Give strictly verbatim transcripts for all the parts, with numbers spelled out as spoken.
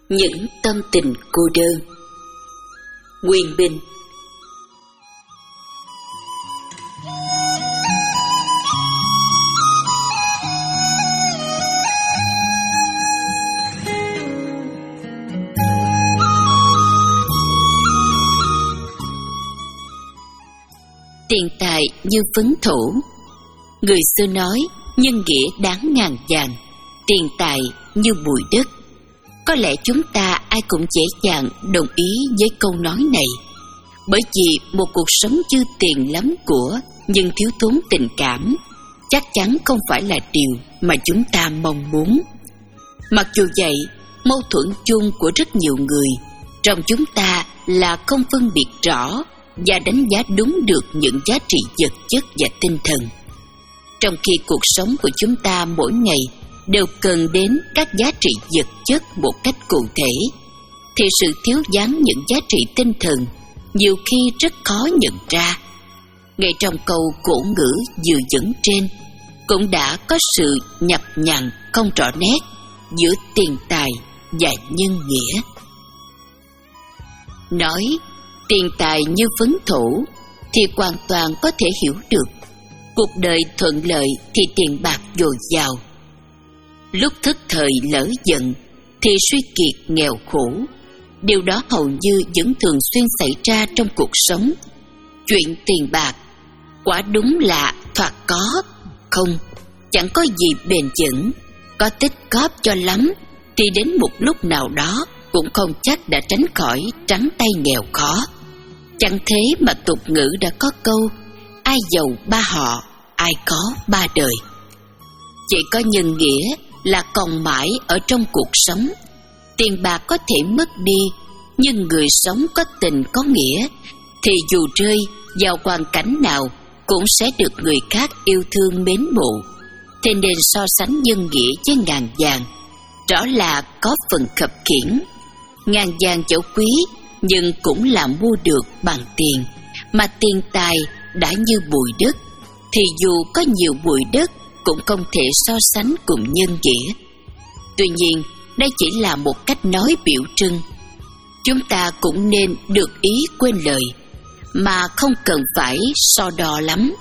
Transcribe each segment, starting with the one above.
Những tâm tình cô đơn. Quyền Bình. Tiền tài như phấn thổ. Người xưa nói nhân nghĩa đáng ngàn vàng, tiền tài như bụi đất. Có lẽ chúng ta ai cũng dễ dàng đồng ý với câu nói này, bởi vì một cuộc sống dư tiền lắm của nhưng thiếu thốn tình cảm chắc chắn không phải là điều mà chúng ta mong muốn. Mặc dù vậy, mâu thuẫn chung của rất nhiều người trong chúng ta là không phân biệt rõ và đánh giá đúng được những giá trị vật chất và tinh thần. Trong khi cuộc sống của chúng ta mỗi ngày đều cần đến các giá trị vật chất một cách cụ thể, thì sự thiếu vắng những giá trị tinh thần nhiều khi rất khó nhận ra. Ngay trong câu cổ ngữ vừa dẫn trên cũng đã có sự nhập nhằng không rõ nét giữa tiền tài và nhân nghĩa. Nói tiền tài như phấn thổ thì hoàn toàn có thể hiểu được. Cuộc đời thuận lợi thì tiền bạc dồi dào, lúc thức thời lỡ giận thì suy kiệt nghèo khổ. Điều đó hầu như vẫn thường xuyên xảy ra trong cuộc sống. Chuyện tiền bạc quả đúng là thoạt có, không, chẳng có gì bền vững. Có tích góp cho lắm thì đến một lúc nào đó cũng không chắc đã tránh khỏi trắng tay nghèo khó. Chẳng thế mà tục ngữ đã có câu ai giàu ba họ, ai có ba đời. Chỉ có nhân nghĩa là còn mãi ở trong cuộc sống. Tiền bạc có thể mất đi, nhưng người sống có tình có nghĩa thì dù rơi vào hoàn cảnh nào cũng sẽ được người khác yêu thương mến mộ. Thế nên so sánh nhân nghĩa với ngàn vàng rõ là có phần khập khiễng. Ngàn vàng dẫu quý nhưng cũng là mua được bằng tiền, mà tiền tài đã như bụi đất thì dù có nhiều bụi đất cũng không thể so sánh cùng nhân nghĩa. Tuy nhiên, đây chỉ là một cách nói biểu trưng. Chúng ta cũng nên được ý quên lời, mà không cần phải so đo lắm.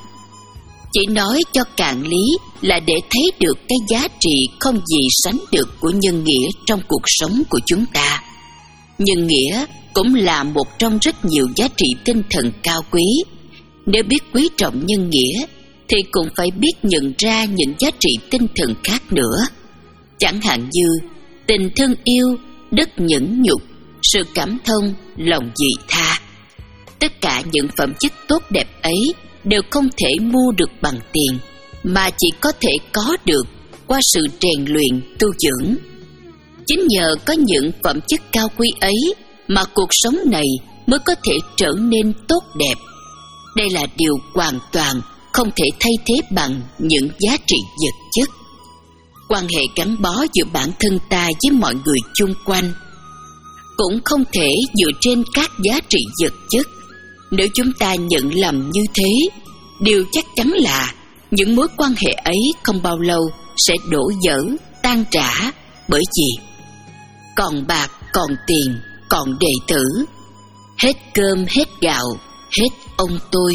Chỉ nói cho cạn lý là để thấy được cái giá trị không gì sánh được của nhân nghĩa trong cuộc sống của chúng ta. Nhân nghĩa cũng là một trong rất nhiều giá trị tinh thần cao quý. Nếu biết quý trọng nhân nghĩa thì cũng phải biết nhận ra những giá trị tinh thần khác nữa. Chẳng hạn như tình thương yêu, đức nhẫn nhục, sự cảm thông, lòng dị tha. Tất cả những phẩm chất tốt đẹp ấy đều không thể mua được bằng tiền, mà chỉ có thể có được qua sự rèn luyện, tu dưỡng. Chính nhờ có những phẩm chất cao quý ấy mà cuộc sống này mới có thể trở nên tốt đẹp. Đây là điều hoàn toàn không thể thay thế bằng những giá trị vật chất. Quan hệ gắn bó giữa bản thân ta với mọi người chung quanh cũng không thể dựa trên các giá trị vật chất. Nếu chúng ta nhận lầm như thế, điều chắc chắn là những mối quan hệ ấy không bao lâu sẽ đổ vỡ, tan rã. Bởi vì còn bạc, còn tiền, còn đệ tử, hết cơm, hết gạo, hết ông tôi.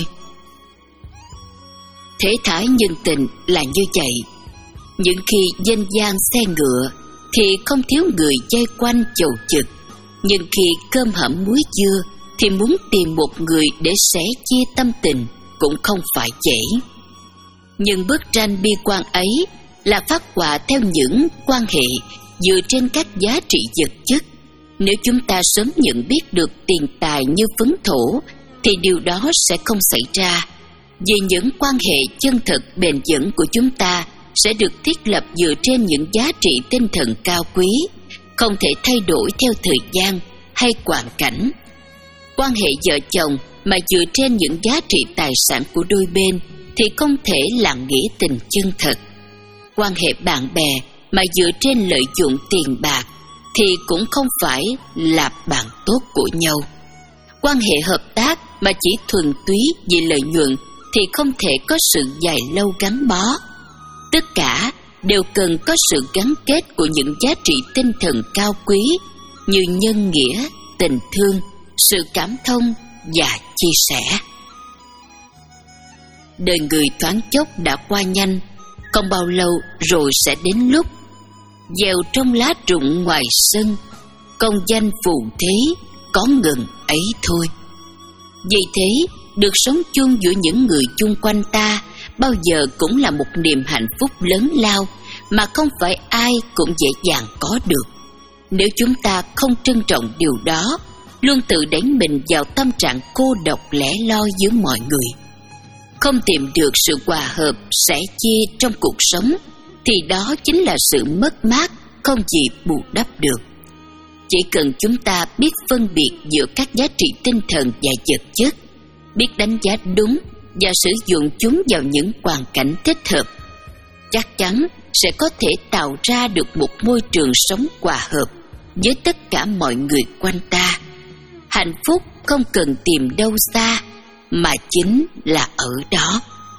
Thế thái nhân tình là như vậy. Những khi danh gian xe ngựa thì không thiếu người vây quanh chầu chực, nhưng khi cơm hẩm muối dưa thì muốn tìm một người để sẻ chia tâm tình cũng không phải dễ. Nhưng bức tranh bi quan ấy là phát họa theo những quan hệ dựa trên các giá trị vật chất. Nếu chúng ta sớm nhận biết được tiền tài như phấn thổ thì điều đó sẽ không xảy ra. Vì những quan hệ chân thật bền vững của chúng ta sẽ được thiết lập dựa trên những giá trị tinh thần cao quý, không thể thay đổi theo thời gian hay hoàn cảnh. Quan hệ vợ chồng mà dựa trên những giá trị tài sản của đôi bên thì không thể là nghĩa tình chân thật. Quan hệ bạn bè mà dựa trên lợi dụng tiền bạc thì cũng không phải là bạn tốt của nhau. Quan hệ hợp tác mà chỉ thuần túy vì lợi nhuận thì không thể có sự dài lâu gắn bó. Tất cả đều cần có sự gắn kết của những giá trị tinh thần cao quý như nhân nghĩa, tình thương, sự cảm thông và chia sẻ. Đời người thoáng chốc đã qua nhanh, không bao lâu rồi sẽ đến lúc gieo trong lá rụng ngoài sân, công danh phù thế có ngừng ấy thôi. Vì thế, được sống chung giữa những người chung quanh ta bao giờ cũng là một niềm hạnh phúc lớn lao mà không phải ai cũng dễ dàng có được. Nếu chúng ta không trân trọng điều đó, luôn tự đẩy mình vào tâm trạng cô độc lẻ loi giữa mọi người, không tìm được sự hòa hợp sẻ chia trong cuộc sống, thì đó chính là sự mất mát không gì bù đắp được. Chỉ cần chúng ta biết phân biệt giữa các giá trị tinh thần và vật chất, biết đánh giá đúng và sử dụng chúng vào những hoàn cảnh thích hợp, chắc chắn sẽ có thể tạo ra được một môi trường sống hòa hợp với tất cả mọi người quanh ta. Hạnh phúc không cần tìm đâu xa, mà chính là ở đó.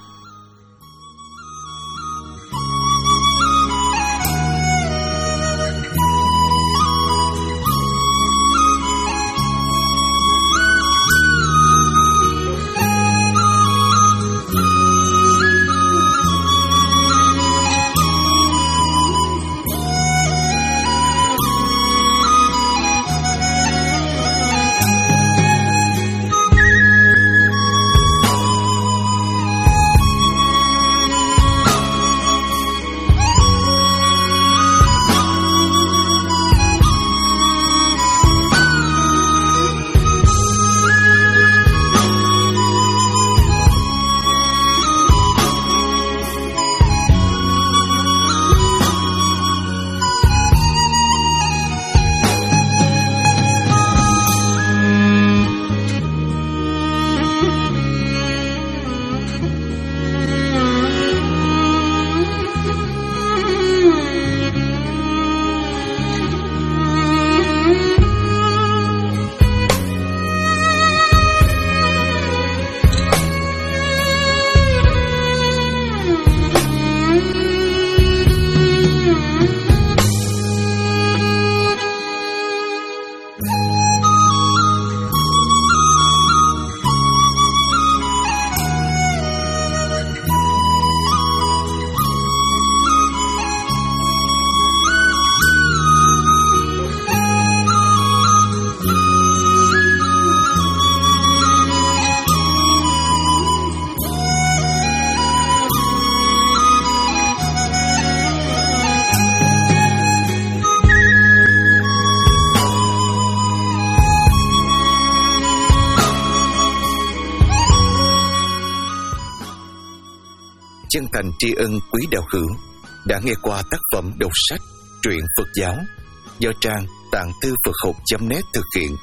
Chân thành tri ân quý đạo hữu đã nghe qua tác phẩm đọc sách truyện Phật giáo do trang tạng thư Phật học chấm net thực hiện.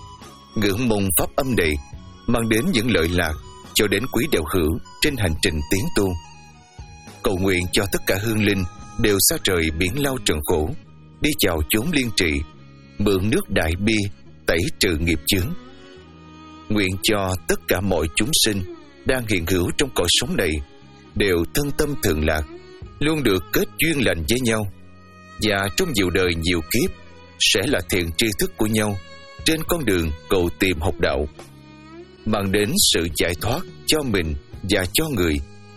Ngưỡng mong pháp âm này mang đến những lợi lạc cho đến quý đạo hữu trên hành trình tiến tu. Cầu nguyện cho tất cả hương linh đều xa rời biển lao trần khổ, đi chào chốn liên trị, mượn nước đại bi tẩy trừ nghiệp chướng. Nguyện cho tất cả mọi chúng sinh đang hiện hữu trong cõi sống này đều thân tâm thường lạc, luôn được kết duyên lành với nhau, và trong nhiều đời nhiều kiếp sẽ là thiện tri thức của nhau trên con đường cầu tìm học đạo, mang đến sự giải thoát cho mình và cho người.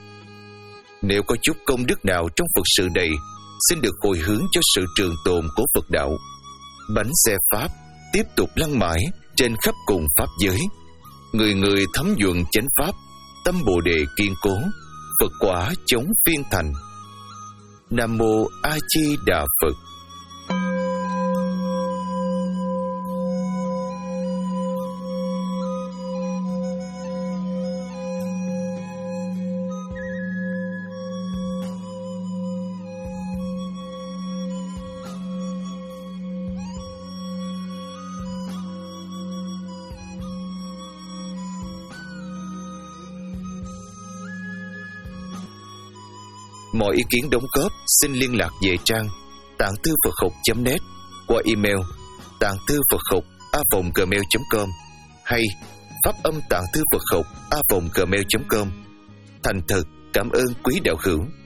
Nếu có chút công đức nào trong Phật sự này, xin được hồi hướng cho sự trường tồn của Phật đạo. Bánh xe Pháp tiếp tục lăn mãi trên khắp cùng Pháp giới, người người thấm nhuận chánh Pháp, tâm Bồ Đề kiên cố, Phật quả chống phiên thành. Nam Mô A Di Đà Phật. Mọi ý kiến đóng góp xin liên lạc về trang tạng thư Phật học chấm net qua email tạng thư Phật học a vòng gmail chấm com hay pháp âm tạng thư Phật học a vòng gmail chấm com. Thành thật cảm ơn quý đạo hữu.